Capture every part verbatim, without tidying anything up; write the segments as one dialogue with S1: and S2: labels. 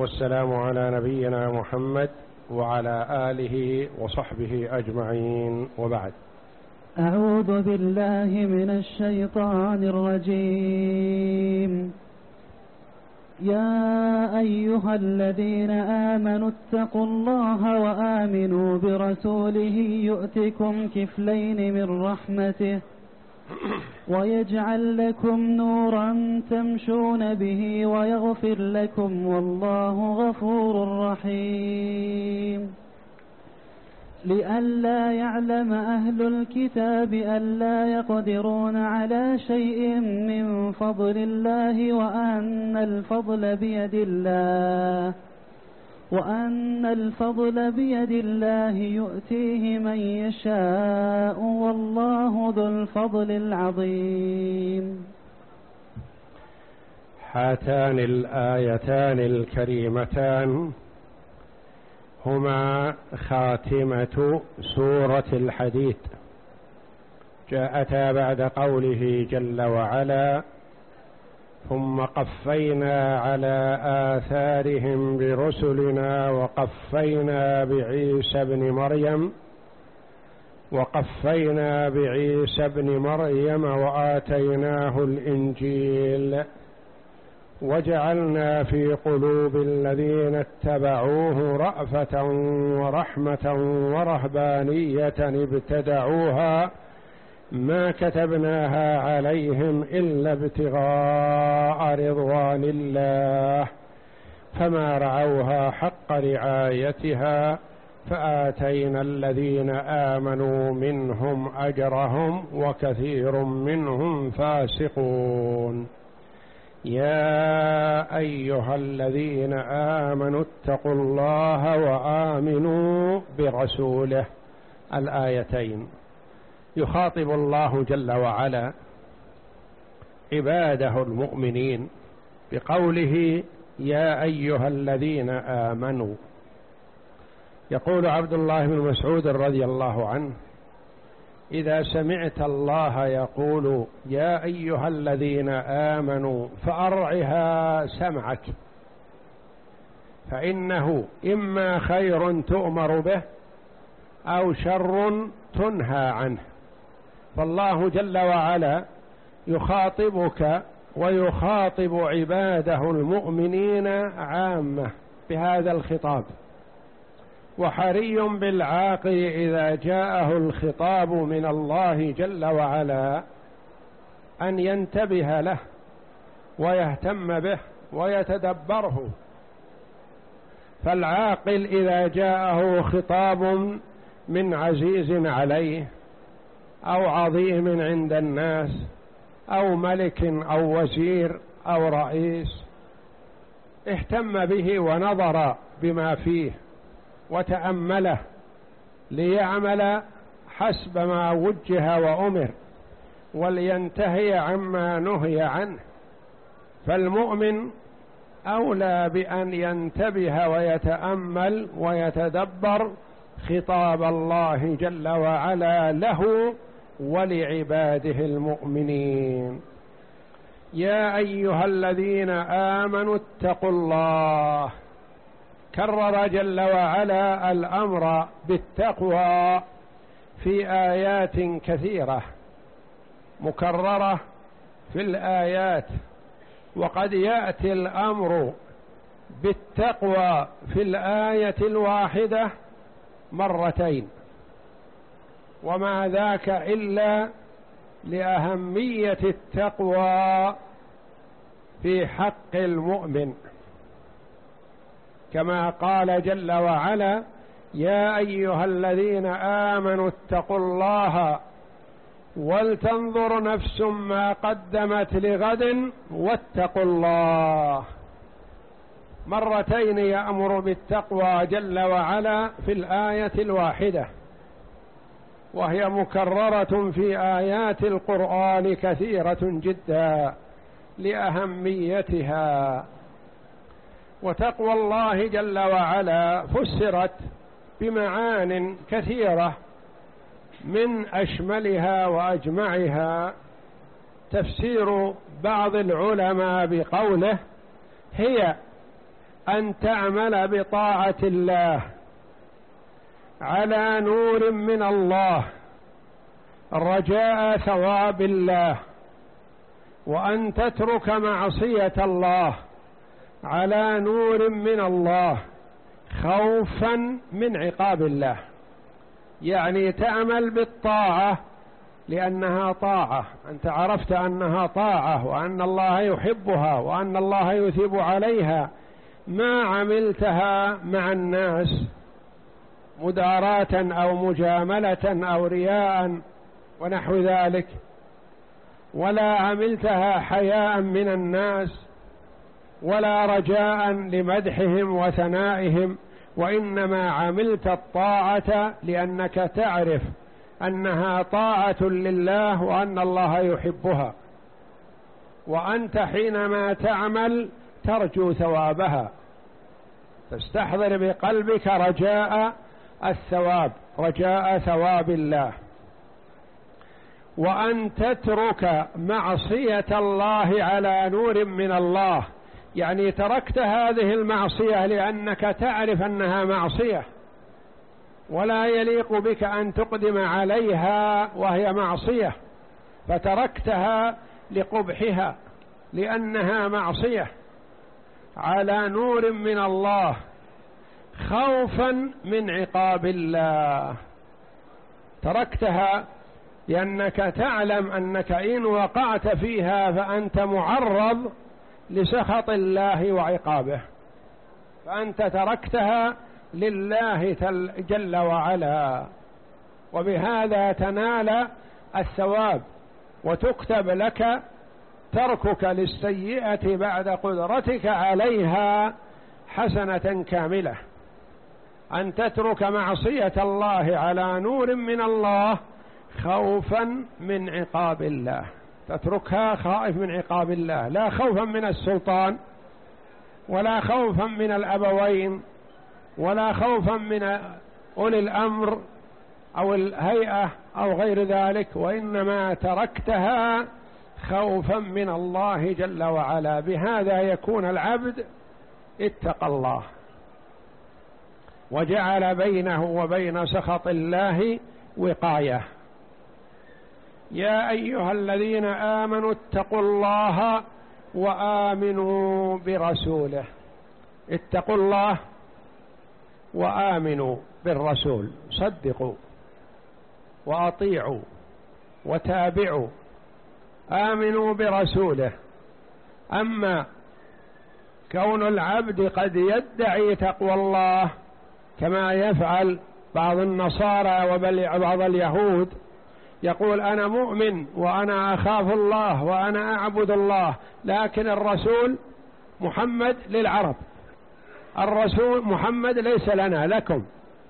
S1: والسلام على نبينا محمد وعلى آله وصحبه أجمعين، وبعد.
S2: أعوذ بالله من الشيطان الرجيم. يا أيها الذين آمنوا اتقوا الله وآمنوا برسوله يؤتكم كفلين من رحمته ويجعل لكم نورا تمشون به ويغفر لكم والله غفور رحيم. لئلا يعلم أهل الكتاب ألا يقدرون على شيء من فضل الله وأن الفضل بيد الله وأن الفضل بيد الله يؤتيه من يشاء والله ذو الفضل العظيم.
S1: هاتان الآيتان الكريمتان هما خاتمة سورة الحديد، جاءتا بعد قوله جل وعلا: ثم قفينا على آثارهم برسلنا وقفينا بعيسى ابن مريم وقفينا بعيسى ابن مريم وآتيناه الإنجيل وجعلنا في قلوب الذين اتبعوه رأفة ورحمة ورهبانية ابتدعوها ما كتبناها عليهم إلا ابتغاء رضوان الله فما رعوها حق رعايتها فآتينا الذين آمنوا منهم أجرهم وكثير منهم فاسقون. يا أيها الذين آمنوا اتقوا الله وآمنوا برسوله. الآيتين يخاطب الله جل وعلا عباده المؤمنين بقوله: يا أيها الذين آمنوا. يقول عبد الله بن مسعود رضي الله عنه: إذا سمعت الله يقول يا أيها الذين آمنوا فأرعها سمعك، فإنه إما خير تؤمر به أو شر تنهى عنه. فالله جل وعلا يخاطبك ويخاطب عباده المؤمنين عامة بهذا الخطاب، وحري بالعاقل إذا جاءه الخطاب من الله جل وعلا أن ينتبه له ويهتم به ويتدبره. فالعاقل إذا جاءه خطاب من عزيز عليه أو عظيم عند الناس أو ملك أو وزير أو رئيس اهتم به ونظر بما فيه وتأمله ليعمل حسب ما وجه وأمر ولينتهي عما نهي عنه. فالمؤمن أولى بأن ينتبه ويتأمل ويتدبر خطاب الله جل وعلا له ولعباده المؤمنين. يا أيها الذين آمنوا اتقوا الله. كرر جل وعلا الأمر بالتقوى في آيات كثيرة مكررة في الآيات، وقد يأتي الأمر بالتقوى في الآية الواحدة مرتين، وما ذاك إلا لأهمية التقوى في حق المؤمن، كما قال جل وعلا: يا أيها الذين آمنوا اتقوا الله ولتنظر نفس ما قدمت لغد واتقوا الله. مرتين يأمر بالتقوى جل وعلا في الآية الواحدة، وهي مكررة في آيات القرآن كثيرة جدا لأهميتها. وتقوى الله جل وعلا فسرت بمعان كثيرة، من أشملها وأجمعها تفسير بعض العلماء بقوله: هي أن تعمل بطاعة الله على نور من الله رجاء ثواب الله، وأن تترك معصية الله على نور من الله خوفا من عقاب الله. يعني تعمل بالطاعة لأنها طاعة، أنت عرفت أنها طاعة وأن الله يحبها وأن الله يثيب عليها، ما عملتها مع الناس مداراة أو مجاملة أو رياء ونحو ذلك، ولا عملتها حياء من الناس ولا رجاء لمدحهم وثنائهم، وإنما عملت الطاعة لأنك تعرف أنها طاعة لله وأن الله يحبها، وأنت حينما تعمل ترجو ثوابها، تستحضر بقلبك رجاء الثواب، رجاء ثواب الله. وأن تترك معصية الله على نور من الله، يعني تركت هذه المعصية لأنك تعرف أنها معصية ولا يليق بك أن تقدم عليها وهي معصية، فتركتها لقبحها لأنها معصية على نور من الله خوفا من عقاب الله. تركتها لأنك تعلم أنك إن وقعت فيها فأنت معرض لسخط الله وعقابه، فأنت تركتها لله جل وعلا، وبهذا تنال الثواب وتكتب لك تركك للسيئة بعد قدرتك عليها حسنة كاملة. أن تترك معصية الله على نور من الله خوفا من عقاب الله، تتركها خائف من عقاب الله، لا خوفا من السلطان ولا خوفا من الأبوين ولا خوفا من أولي الأمر أو الهيئة أو غير ذلك، وإنما تركتها خوفا من الله جل وعلا. بهذا يكون العبد اتقى الله وجعل بينه وبين سخط الله وقاية. يا أيها الذين آمنوا اتقوا الله وآمنوا برسوله. اتقوا الله وآمنوا بالرسول، صدقوا وأطيعوا وتابعوا، آمنوا برسوله. أما كون العبد قد يدعي تقوى الله كما يفعل بعض النصارى وبعض اليهود، يقول أنا مؤمن وأنا أخاف الله وأنا أعبد الله، لكن الرسول محمد للعرب، الرسول محمد ليس لنا لكم،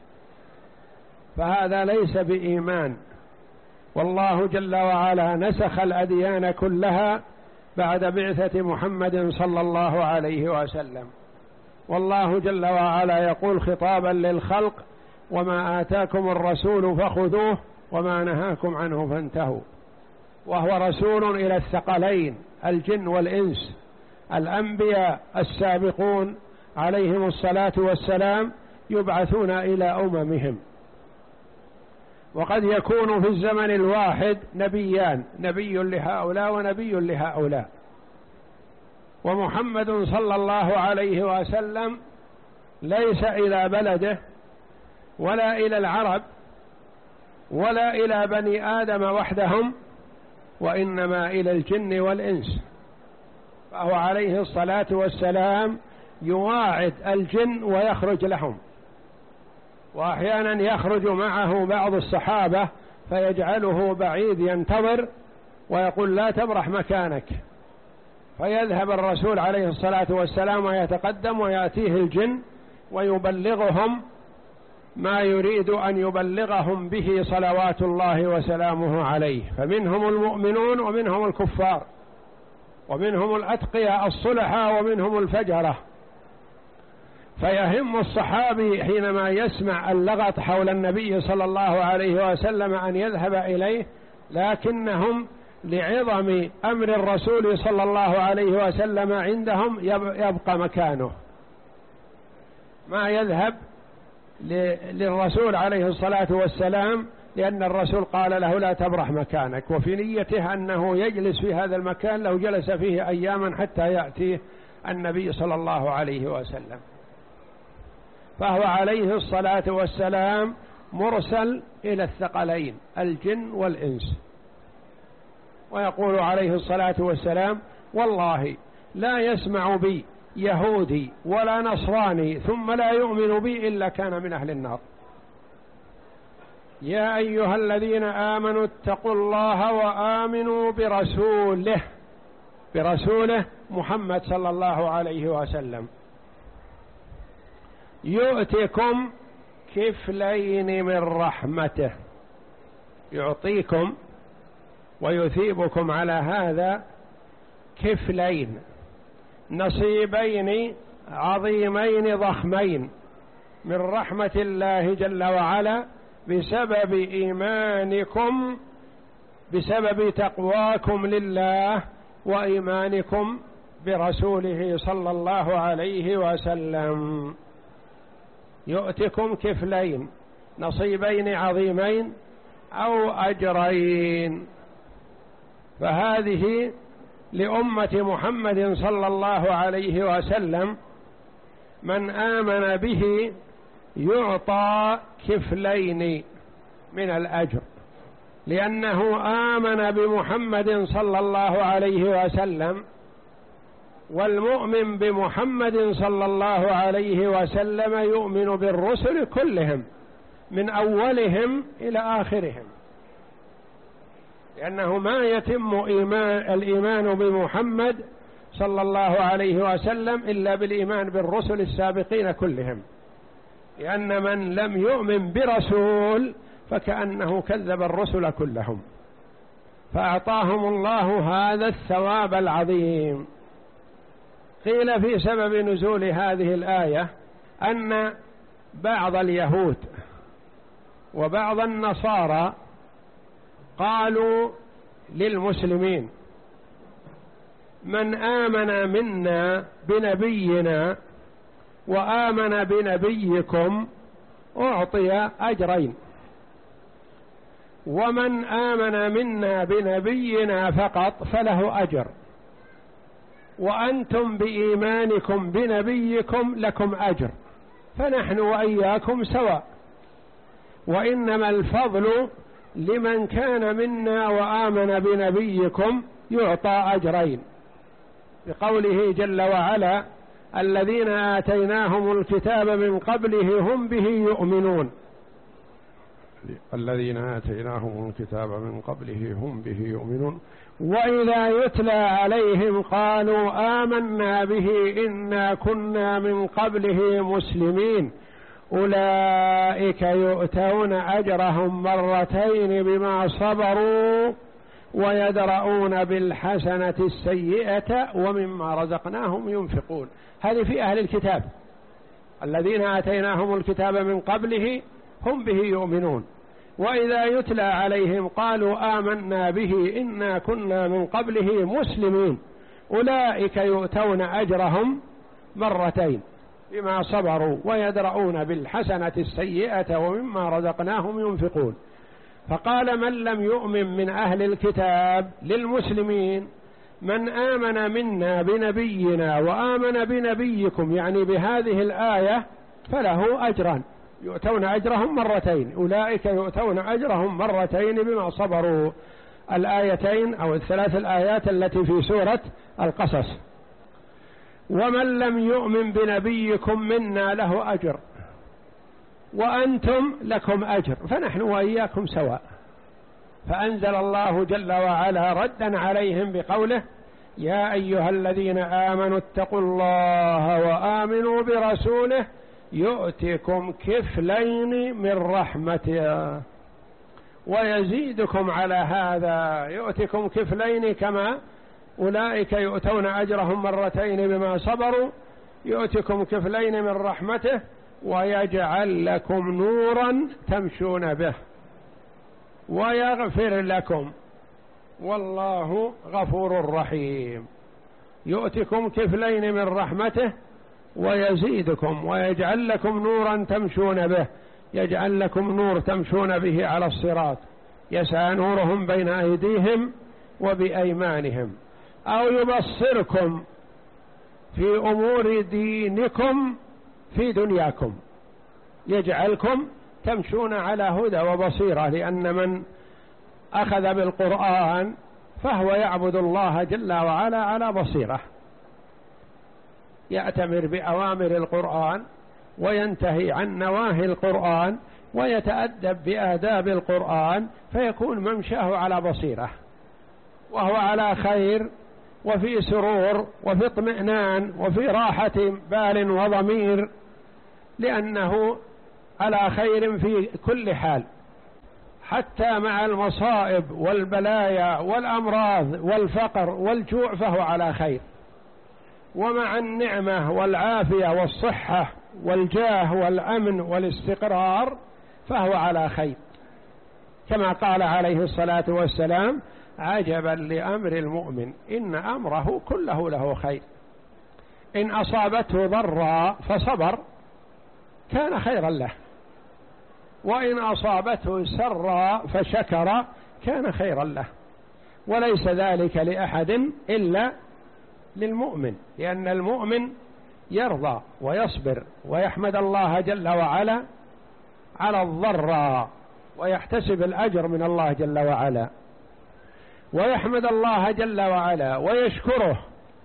S1: فهذا ليس بإيمان. والله جل وعلا نسخ الأديان كلها بعد بعثة محمد صلى الله عليه وسلم، والله جل وعلا يقول خطابا للخلق وما آتاكم الرسول فخذوه وما نهاكم عنه فانتهوا. وهو رسول إلى الثقلين الجن والإنس، الأنبياء السابقون عليهم الصلاة والسلام يبعثون إلى أممهم، وقد يكون في الزمن الواحد نبيان، نبي لهؤلاء ونبي لهؤلاء. ومحمد صلى الله عليه وسلم ليس إلى بلده ولا إلى العرب ولا إلى بني آدم وحدهم، وإنما إلى الجن والإنس، فهو عليه الصلاة والسلام يواعد الجن ويخرج لهم، وأحيانا يخرج معه بعض الصحابة فيجعله بعيد ينتظر ويقول لا تبرح مكانك، فيذهب الرسول عليه الصلاة والسلام ويتقدم ويأتيه الجن ويبلغهم ما يريد أن يبلغهم به صلوات الله وسلامه عليه. فمنهم المؤمنون ومنهم الكفار، ومنهم الأتقياء الصلحاء ومنهم الفجرة. فيهم الصحابي حينما يسمع اللغط حول النبي صلى الله عليه وسلم أن يذهب إليه، لكنهم لعظم أمر الرسول صلى الله عليه وسلم عندهم يبقى مكانه ما يذهب للرسول عليه الصلاة والسلام، لأن الرسول قال له لا تبرح مكانك، وفي نيته أنه يجلس في هذا المكان لو جلس فيه أياما حتى يأتي النبي صلى الله عليه وسلم. فهو عليه الصلاة والسلام مرسل إلى الثقلين الجن والإنس. ويقول عليه الصلاة والسلام والله لا يسمع بي يهودي ولا نصراني ثم لا يؤمن بي إلا كان من أهل النار. يا أيها الذين آمنوا اتقوا الله وآمنوا برسوله، برسوله محمد صلى الله عليه وسلم، يؤتكم كفلين من رحمته، يعطيكم ويثيبكم على هذا كفلين، نصيبين عظيمين ضخمين من رحمة الله جل وعلا بسبب إيمانكم، بسبب تقواكم لله وإيمانكم برسوله صلى الله عليه وسلم. يؤتكم كفلين، نصيبين عظيمين أو أجرين. فهذه لأمة محمد صلى الله عليه وسلم من آمن به يعطى كفلين من الأجر، لأنه آمن بمحمد صلى الله عليه وسلم، والمؤمن بمحمد صلى الله عليه وسلم يؤمن بالرسل كلهم من أولهم إلى آخرهم، لأنه ما يتم إيمان الإيمان بمحمد صلى الله عليه وسلم إلا بالإيمان بالرسل السابقين كلهم، لأن من لم يؤمن برسول فكأنه كذب الرسل كلهم، فأعطاهم الله هذا الثواب العظيم. قيل في سبب نزول هذه الآية أن بعض اليهود وبعض النصارى قالوا للمسلمين من آمن منا بنبينا وآمن بنبيكم أعطي أجرين، ومن آمن منا بنبينا فقط فله أجر، وأنتم بإيمانكم بنبيكم لكم أجر، فنحن وإياكم سواء، وإنما الفضل لمن كان منا وآمن بنبيكم يعطى أجرين، بقوله جل وعلا الذين آتيناهم الكتاب من قبله هم به يؤمنون. الذين آتيناهم الكتاب من قبله هم به يؤمنون وإذا يتلى عليهم قالوا آمنا به إنا كنا من قبله مسلمين أولئك يؤتون أجرهم مرتين بما صبروا ويدرؤون بالحسنة السيئة ومما رزقناهم ينفقون. هذه في أهل الكتاب، الذين آتيناهم الكتاب من قبله هم به يؤمنون وإذا يتلى عليهم قالوا آمنا به إنا كنا من قبله مسلمين أولئك يؤتون أجرهم مرتين بما صبروا ويدرؤون بالحسنة السيئة ومما رزقناهم ينفقون. فقال من لم يؤمن من أهل الكتاب للمسلمين من آمن منا بنبينا وآمن بنبيكم، يعني بهذه الآية، فله أجران يؤتون أجرهم مرتين، أولئك يؤتون أجرهم مرتين بما صبروا. الآيتين أو الثلاث الآيات التي في سورة القصص. ومن لم يؤمن بنبيكم منا له أجر وأنتم لكم أجر، فنحن وإياكم سواء. فأنزل الله جل وعلا ردا عليهم بقوله يا أيها الذين آمنوا اتقوا الله وآمنوا برسوله يؤتكم كفلين من رحمته ويزيدكم على هذا، يؤتكم كفلين كما أولئك يؤتون أجرهم مرتين بما صبروا، يؤتكم كفلين من رحمته ويجعل لكم نورا تمشون به ويغفر لكم والله غفور رحيم. يؤتكم كفلين من رحمته ويزيدكم ويجعل لكم نورا تمشون به، يجعل لكم نور تمشون به على الصراط، يسعى نورهم بين أيديهم وبأيمانهم، أو يبصركم في أمور دينكم في دنياكم، يجعلكم تمشون على هدى وبصيرة، لأن من أخذ بالقرآن فهو يعبد الله جل وعلا على بصيرة، يأتمر بأوامر القرآن وينتهي عن نواهي القرآن ويتأدب بآداب القرآن، فيكون ممشاه على بصيرة، وهو على خير وفي سرور وفي اطمئنان وفي راحة بال وضمير، لأنه على خير في كل حال، حتى مع المصائب والبلايا والأمراض والفقر والجوع فهو على خير، ومع النعمة والعافية والصحة والجاه والأمن والاستقرار فهو على خير، كما قال عليه الصلاة والسلام: عجبا لأمر المؤمن إن أمره كله له خير، إن أصابته ضراء فصبر كان خيرا له، وإن أصابته سراء فشكر كان خيرا له، وليس ذلك لأحد إلا للمؤمن، لأن المؤمن يرضى ويصبر ويحمد الله جل وعلا على الضراء ويحتسب الأجر من الله جل وعلا، ويحمد الله جل وعلا ويشكره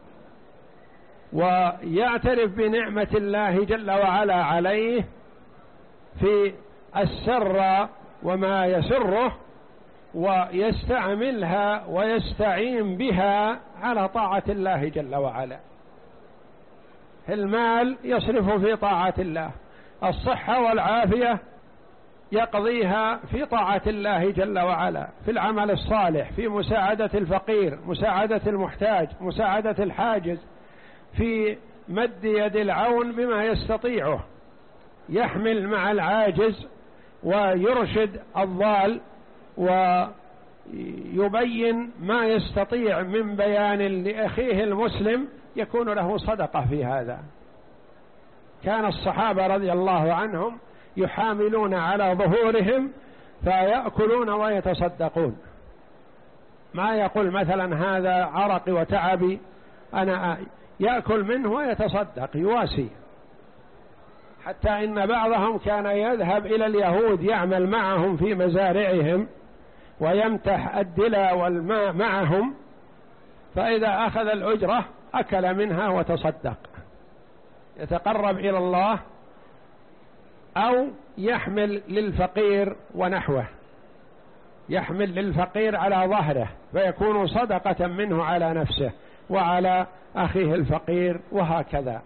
S1: ويعترف بنعمة الله جل وعلا عليه في السر وما يسره، ويستعملها ويستعين بها على طاعة الله جل وعلا. المال يصرف في طاعة الله، الصحة والعافية يقضيها في طاعة الله جل وعلا، في العمل الصالح، في مساعدة الفقير، مساعدة المحتاج، مساعدة الحاجز، في مد يد العون بما يستطيعه، يحمل مع العاجز ويرشد الضال ويبين ما يستطيع من بيان لأخيه المسلم، يكون له صدقة في هذا. كان الصحابة رضي الله عنهم يحاملون على ظهورهم فيأكلون ويتصدقون، ما يقول مثلا هذا عرقي وتعبي أنا يأكل منه ويتصدق يواسي، حتى إن بعضهم كان يذهب إلى اليهود يعمل معهم في مزارعهم ويمتح الدلا والماء معهم، فإذا أخذ الأجرة أكل منها وتصدق، يتقرب إلى الله، أو يحمل للفقير ونحوه، يحمل للفقير على ظهره فيكون صدقة منه على نفسه وعلى أخيه الفقير، وهكذا.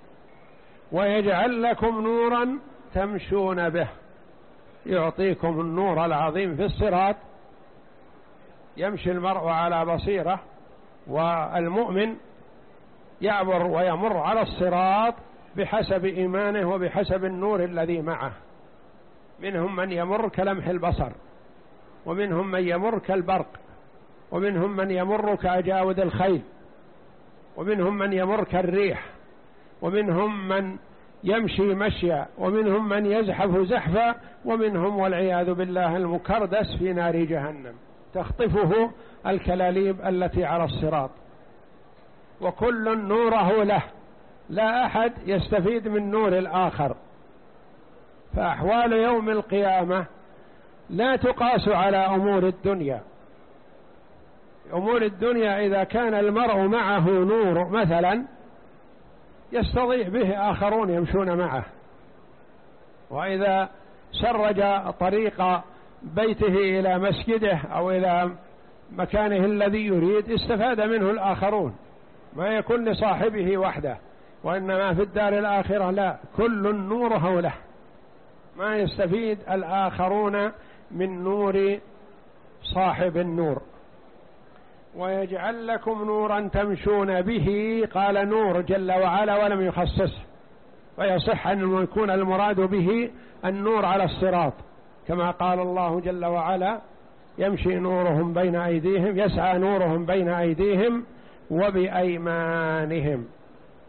S1: ويجعل لكم نورا تمشون به، يعطيكم النور العظيم في الصراط، يمشي المرء على بصيرة، والمؤمن يعبر ويمر على الصراط بحسب إيمانه وبحسب النور الذي معه. منهم من يمر كلمح البصر، ومنهم من يمر كالبرق، ومنهم من يمر كأجاود الخيل، ومنهم من يمر كالريح، ومنهم من يمشي مشيا، ومنهم من يزحف زحفا، ومنهم والعياذ بالله المكردس في نار جهنم تخطفه الكلاليب التي على الصراط. وكل نوره له، لا أحد يستفيد من نور الآخر. فأحوال يوم القيامة لا تقاس على أمور الدنيا. أمور الدنيا إذا كان المرء معه نور مثلا يستضيع به آخرون يمشون معه، وإذا سرج طريق بيته إلى مسجده أو إلى مكانه الذي يريد استفاد منه الآخرون، ما يكون لصاحبه وحده، وإنما في الدار الآخرة لا، كل نوره له، ما يستفيد الآخرون من نور صاحب النور. ويجعل لكم نورا تمشون به، قال نور جل وعلا ولم يخصصه، ويصح أن يكون المراد به النور على الصراط، كما قال الله جل وعلا: يمشي نورهم بين أيديهم، يسعى نورهم بين أيديهم وبأيمانهم.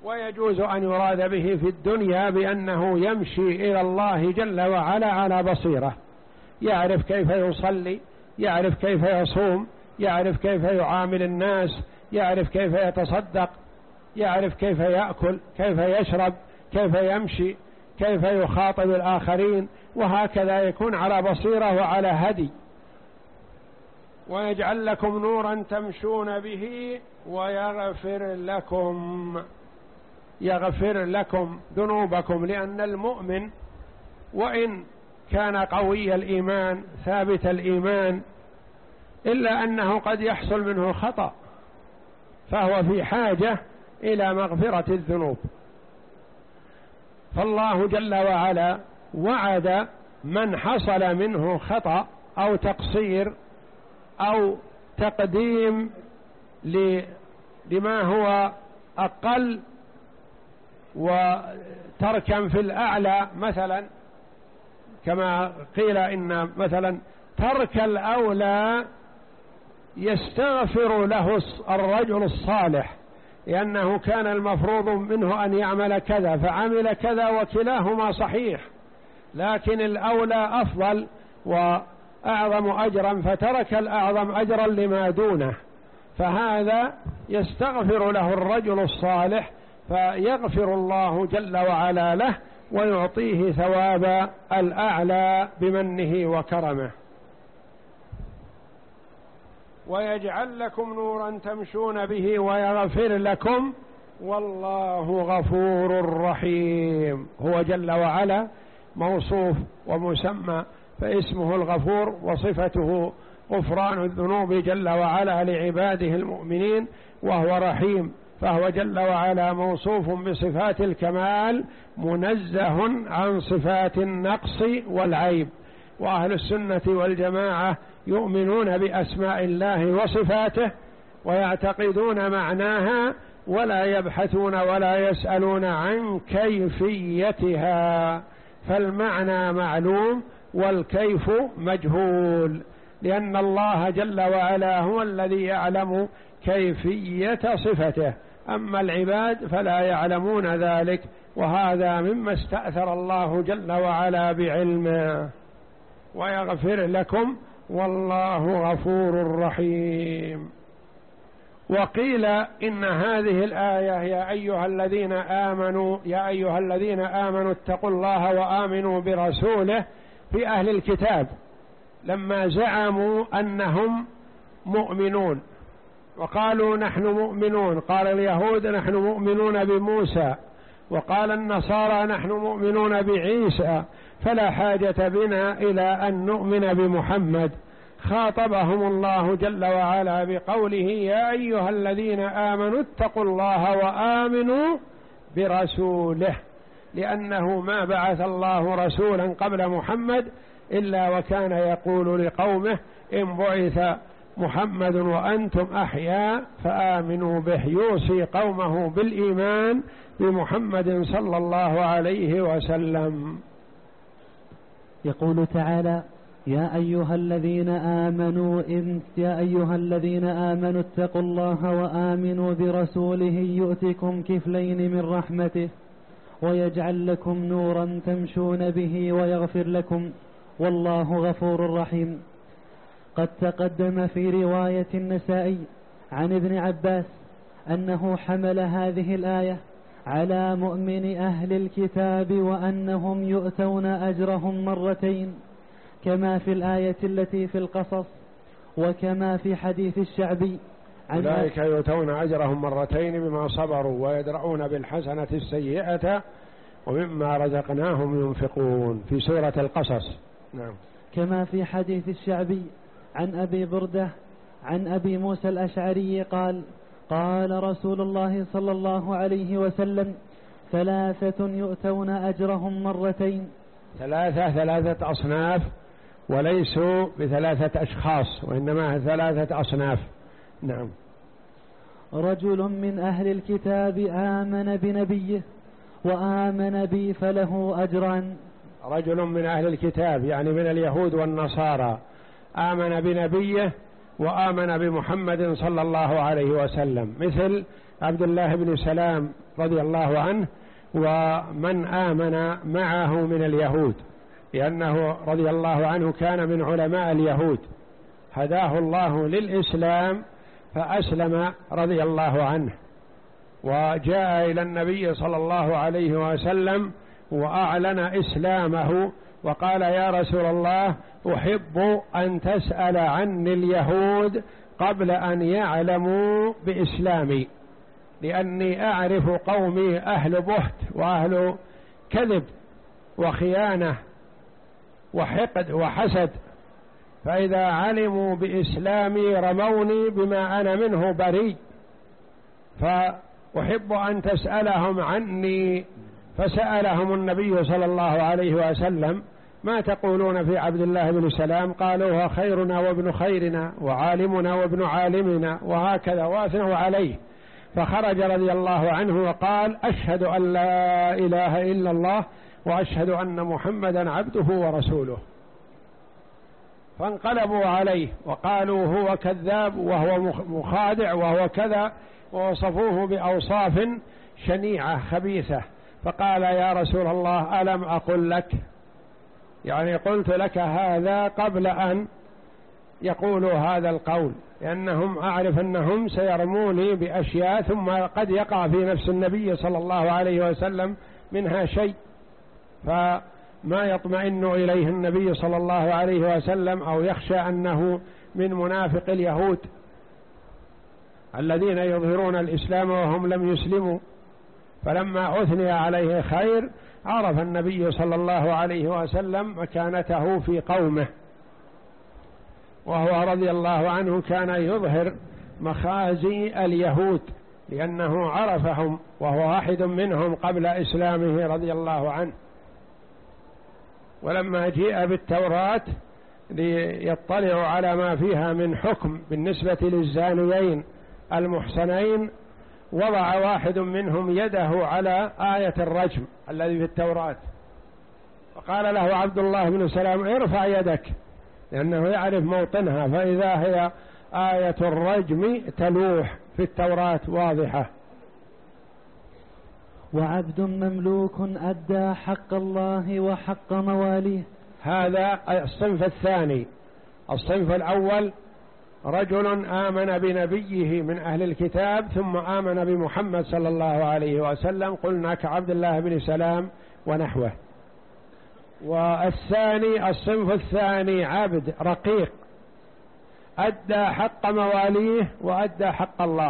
S1: ويجوز أن يراد به في الدنيا بأنه يمشي إلى الله جل وعلا على بصيرة، يعرف كيف يصلي، يعرف كيف يصوم، يعرف كيف يعامل الناس، يعرف كيف يتصدق، يعرف كيف يأكل، كيف يشرب، كيف يمشي، كيف يخاطب الآخرين، وهكذا يكون على بصيرة وعلى هدي. ويجعل لكم نورا تمشون به ويغفر لكم، يغفر لكم ذنوبكم، لأن المؤمن وإن كان قوي الإيمان ثابت الإيمان إلا أنه قد يحصل منه خطأ، فهو في حاجة إلى مغفرة الذنوب. فالله جل وعلا وعد من حصل منه خطأ أو تقصير أو تقديم لما هو أقل وتركا في الأعلى، مثلا كما قيل إن مثلا ترك الأولى يستغفر له الرجل الصالح لأنه كان المفروض منه أن يعمل كذا فعمل كذا وكلاهما صحيح، لكن الأولى أفضل وأعظم أجرا فترك الأعظم أجرا لما دونه، فهذا يستغفر له الرجل الصالح فيغفر الله جل وعلا له ويعطيه ثواب الأعلى بمنه وكرمه. ويجعل لكم نورا تمشون به ويغفر لكم والله غفور رحيم. هو جل وعلا موصوف ومسمى فاسمه الغفور وصفته غفران الذنوب جل وعلا لعباده المؤمنين، وهو رحيم، فهو جل وعلا موصوف بصفات الكمال منزه عن صفات النقص والعيب. وأهل السنة والجماعة يؤمنون بأسماء الله وصفاته ويعتقدون معناها ولا يبحثون ولا يسألون عن كيفيتها، فالمعنى معلوم والكيف مجهول، لأن الله جل وعلا هو الذي يعلم كيفية صفته، أما العباد فلا يعلمون ذلك، وهذا مما استأثر الله جل وعلا بعلمه. ويغفر لكم والله غفور رحيم. وقيل إن هذه الآية يا أيها الذين آمنوا يا أيها الذين آمنوا اتقوا الله وآمنوا برسوله في أهل الكتاب لما زعموا أنهم مؤمنون وقالوا نحن مؤمنون، قال اليهود نحن مؤمنون بموسى، وقال النصارى نحن مؤمنون بعيسى، فلا حاجة بنا إلى أن نؤمن بمحمد. خاطبهم الله جل وعلا بقوله يا أيها الذين آمنوا اتقوا الله وآمنوا برسوله، لأنه ما بعث الله رسولا قبل محمد إلا وكان يقول لقومه إن بعث محمد وأنتم أحياء فآمنوا به، يوصي قومه بالإيمان بمحمد صلى الله عليه وسلم.
S2: يقول تعالى يا أيها الذين آمنوا إن يا أيها الذين آمنوا اتقوا الله وآمنوا برسوله يؤتكم كفلين من رحمته ويجعل لكم نورا تمشون به ويغفر لكم والله غفور رحيم. قد تقدم في رواية النسائي عن ابن عباس أنه حمل هذه الآية على مؤمن أهل الكتاب وأنهم يؤتون أجرهم مرتين كما في الآية التي في القصص وكما في حديث الشعبي عن
S1: أولئك يؤتون أجرهم مرتين بما صبروا ويدرؤون بالحسنة السيئة ومما رزقناهم ينفقون في سورة القصص. نعم.
S2: كما في حديث الشعبي عن أبي بردة عن أبي موسى الأشعري قال قال رسول الله صلى الله عليه وسلم ثلاثة يؤتون أجرهم مرتين.
S1: ثلاثة ثلاثة أصناف وليسوا بثلاثة أشخاص وإنما ثلاثة أصناف. نعم.
S2: رجل من أهل الكتاب آمن بنبيه وآمن بي فله أجران.
S1: رجل من أهل الكتاب يعني من اليهود والنصارى آمن بنبيه وآمن بمحمد صلى الله عليه وسلم، مثل عبد الله بن سلام رضي الله عنه ومن آمن معه من اليهود، لأنه رضي الله عنه كان من علماء اليهود، هداه الله للإسلام فأسلم رضي الله عنه، وجاء إلى النبي صلى الله عليه وسلم وأعلن إسلامه وقال: يا رسول الله، أحب أن تسأل عني اليهود قبل أن يعلموا بإسلامي، لأني أعرف قومي أهل بهت وأهل كذب وخيانة وحقد وحسد، فإذا علموا بإسلامي رموني بما أنا منه بريء، فأحب أن تسألهم عني. فسألهم النبي صلى الله عليه وسلم: ما تقولون في عبد الله بن سلام؟ قالوا: هو خيرنا وابن خيرنا وعالمنا وابن عالمنا، وهكذا واثنوا عليه. فخرج رضي الله عنه وقال: أشهد أن لا إله إلا الله وأشهد أن محمدا عبده ورسوله. فانقلبوا عليه وقالوا: هو كذاب وهو مخادع وهو كذا، ووصفوه بأوصاف شنيعة خبيثة. فقال: يا رسول الله، ألم أقل لك؟ يعني قلت لك هذا قبل أن يقولوا هذا القول، لأنهم أعرف أنهم سيرموني بأشياء ثم قد يقع في نفس النبي صلى الله عليه وسلم منها شيء، فما يطمئن إليه النبي صلى الله عليه وسلم، أو يخشى أنه من منافق اليهود الذين يظهرون الإسلام وهم لم يسلموا. فلما أثني عليه خير عرف النبي صلى الله عليه وسلم مكانته في قومه، وهو رضي الله عنه كان يظهر مخازي اليهود لأنه عرفهم، وهو واحد منهم قبل إسلامه رضي الله عنه. ولما جاء بالتوراة ليطلعوا على ما فيها من حكم بالنسبة للزانيين المحصنين، وضع واحد منهم يده على آية الرجم الذي في التوراة، فقال له عبد الله بن سلام: ارفع يدك، لأنه يعرف موطنها، فإذا هي آية الرجم تلوح في التوراة واضحة.
S2: وعبد مملوك أدى حق الله وحق مواليه.
S1: هذا الصنف الثاني. الصنف الأول رجل آمن بنبيه من أهل الكتاب ثم آمن بمحمد صلى الله عليه وسلم، قلنا كعبد الله بن سلام ونحوه. والثاني الصنف الثاني عبد رقيق أدى حق مواليه وأدى حق الله،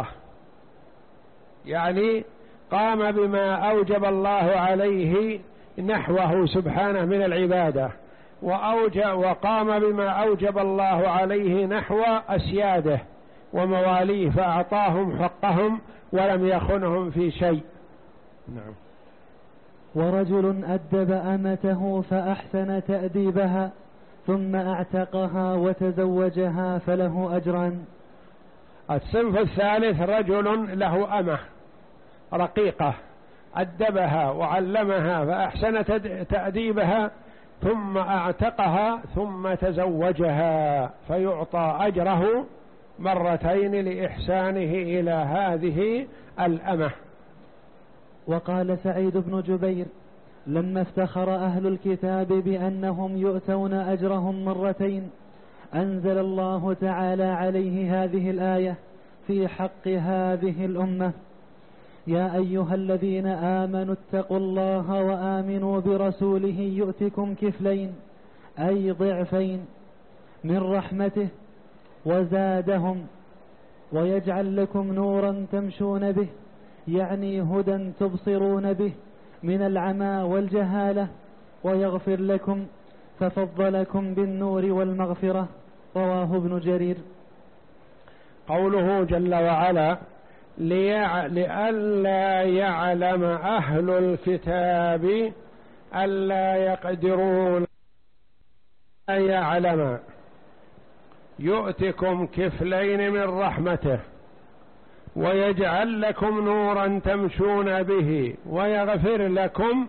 S1: يعني قام بما أوجب الله عليه نحوه سبحانه من العبادة، وأوجب وقام بما أوجب الله عليه نحو أسياده ومواليه، فأعطاهم حقهم ولم يخنهم في شيء. نعم.
S2: ورجل أدب أمته فأحسن تأديبها ثم أعتقها وتزوجها فله أجران.
S1: الصنف الثالث رجل له أمة رقيقة أدبها وعلمها فأحسن تأديبها ثم أعتقها ثم تزوجها، فيعطى أجره مرتين لإحسانه إلى هذه الأمة.
S2: وقال سعيد بن جبير: لما افتخر أهل الكتاب بأنهم يؤتون أجرهم مرتين أنزل الله تعالى عليه هذه الآية في حق هذه الأمة: يا أيها الذين آمنوا اتقوا الله وآمنوا برسوله يؤتكم كفلين أي ضعفين من رحمته وزادهم ويجعل لكم نورا تمشون به، يعني هدى تبصرون به من العمى والجهالة، ويغفر لكم ففضلكم بالنور والمغفرة. رواه ابن جرير.
S1: قوله جل وعلا: لئلا يعلم أهل الكتاب ألا يقدرون أن يعلم يؤتكم كفلين من رحمته ويجعل لكم نورا تمشون به ويغفر لكم،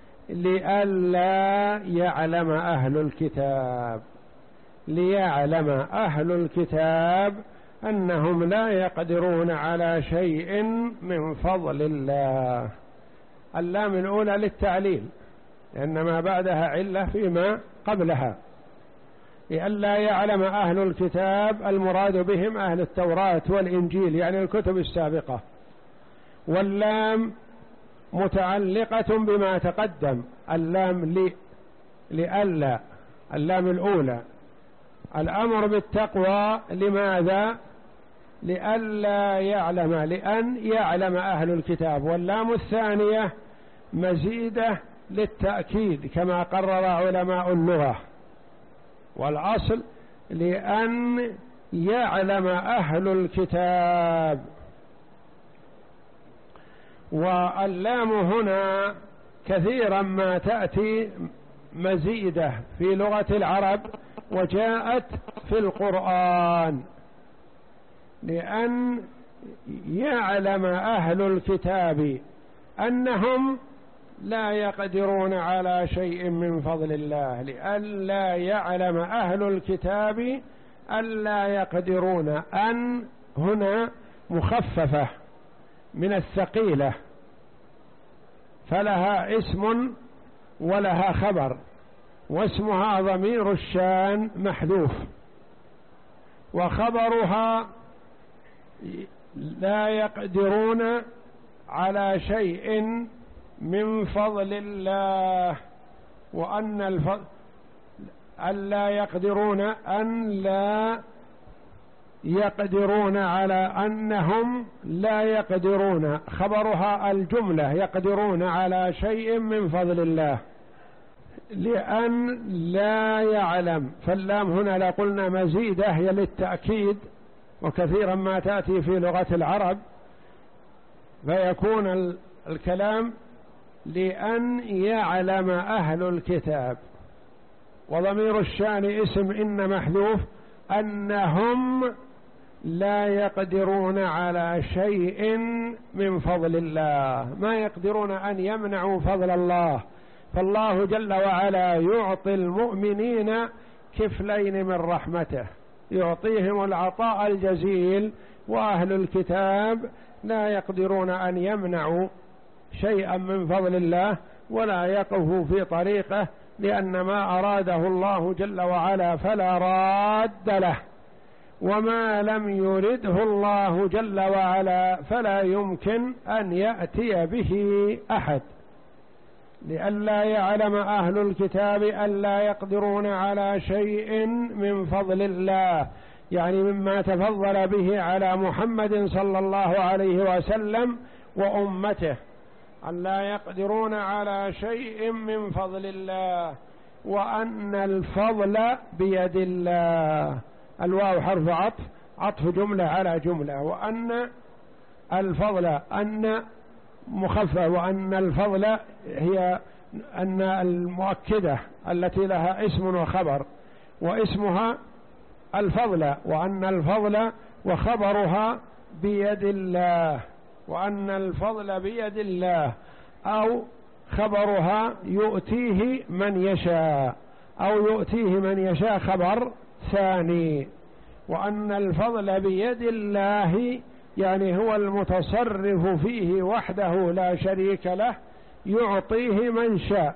S1: لئلا يعلم أهل الكتاب. ليعلم أهل الكتاب أنهم لا يقدرون على شيء من فضل الله. اللام الأولى للتعليل، لأن ما بعدها علة فيما قبلها، لئلا يعلم أهل الكتاب المراد بهم أهل التوراة والإنجيل، يعني الكتب السابقة. واللام متعلقة بما تقدم، اللام ل لئلا، اللام الأولى. الأمر بالتقوى لماذا؟ لئلا يعلم، لأن يعلم أهل الكتاب. واللام الثانية مزيدة للتأكيد كما قرر علماء اللغة، والأصل لأن يعلم أهل الكتاب. واللام هنا كثيرا ما تأتي مزيدة في لغة العرب، وجاءت في القرآن، لأن يعلم أهل الكتاب أنهم لا يقدرون على شيء من فضل الله، لئلا يعلم أهل الكتاب ألا يقدرون. أن هنا مخففة من الثقيلة، فلها اسم ولها خبر، واسمها ضمير الشان محذوف، وخبرها لا يقدرون على شيء من فضل الله. وأن الفضل ألا يقدرون، أن لا يقدرون على أنهم لا يقدرون، خبرها الجملة يقدرون على شيء من فضل الله، لأن لا يعلم. فاللام هنا لا قلنا مزيدة هي للتأكيد، وكثيرا ما تأتي في لغة العرب، فيكون الكلام لأن يعلم أهل الكتاب. وضمير الشان اسم إن محذوف، أنهم لا يقدرون على شيء من فضل الله، ما يقدرون أن يمنعوا فضل الله. فالله جل وعلا يعطي المؤمنين كفلين من رحمته، يعطيهم العطاء الجزيل، وأهل الكتاب لا يقدرون أن يمنعوا شيئا من فضل الله ولا يقفوا في طريقه، لأن ما أراده الله جل وعلا فلا راد له، وما لم يرده الله جل وعلا فلا يمكن أن يأتي به أحد. لئلا يعلم أهل الكتاب ألا يقدرون على شيء من فضل الله، يعني مما تفضل به على محمد صلى الله عليه وسلم وأمته، ألا يقدرون على شيء من فضل الله، وأن الفضل بيد الله. الواو حرف عطف، عطف جملة على جملة. وأن الفضل أن مخفف، وأن الفضل هي أن المؤكدة التي لها اسم وخبر، واسمها الفضل، وأن الفضل وخبرها بيد الله، وأن الفضل بيد الله، أو خبرها يؤتيه من يشاء، أو يؤتيه من يشاء خبر ثاني. وأن الفضل بيد الله يعني هو المتصرف فيه وحده لا شريك له، يعطيه من شاء،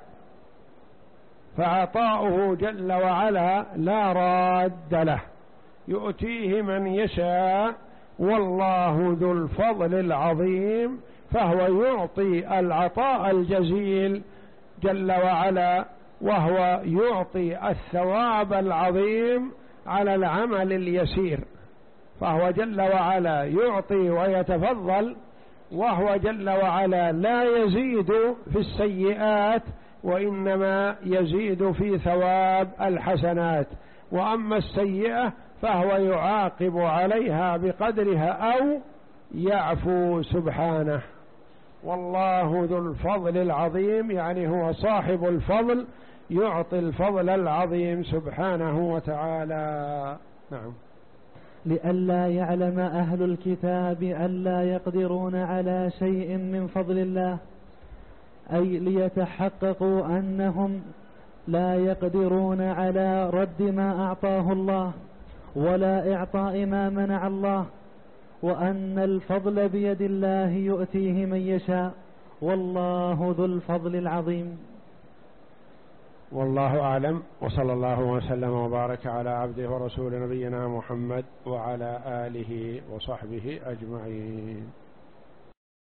S1: فعطاؤه جل وعلا لا راد له، يؤتيه من يشاء، والله ذو الفضل العظيم، فهو يعطي العطاء الجزيل جل وعلا، وهو يعطي الثواب العظيم على العمل اليسير. فهو جل وعلا يعطي ويتفضل، وهو جل وعلا لا يزيد في السيئات، وإنما يزيد في ثواب الحسنات. وأما السيئة فهو يعاقب عليها بقدرها أو يعفو سبحانه. والله ذو الفضل العظيم، يعني هو صاحب الفضل، يعطي الفضل العظيم سبحانه وتعالى. نعم.
S2: لئلا يعلم أهل الكتاب ألا يقدرون على شيء من فضل الله، أي ليتحققوا أنهم لا يقدرون على رد ما أعطاه الله، ولا إعطاء ما منع الله، وأن الفضل بيد الله يؤتيه من يشاء، والله ذو الفضل العظيم.
S1: والله أعلم، وصلى الله وسلم وبارك على عبده ورسول نبينا محمد وعلى آله وصحبه أجمعين.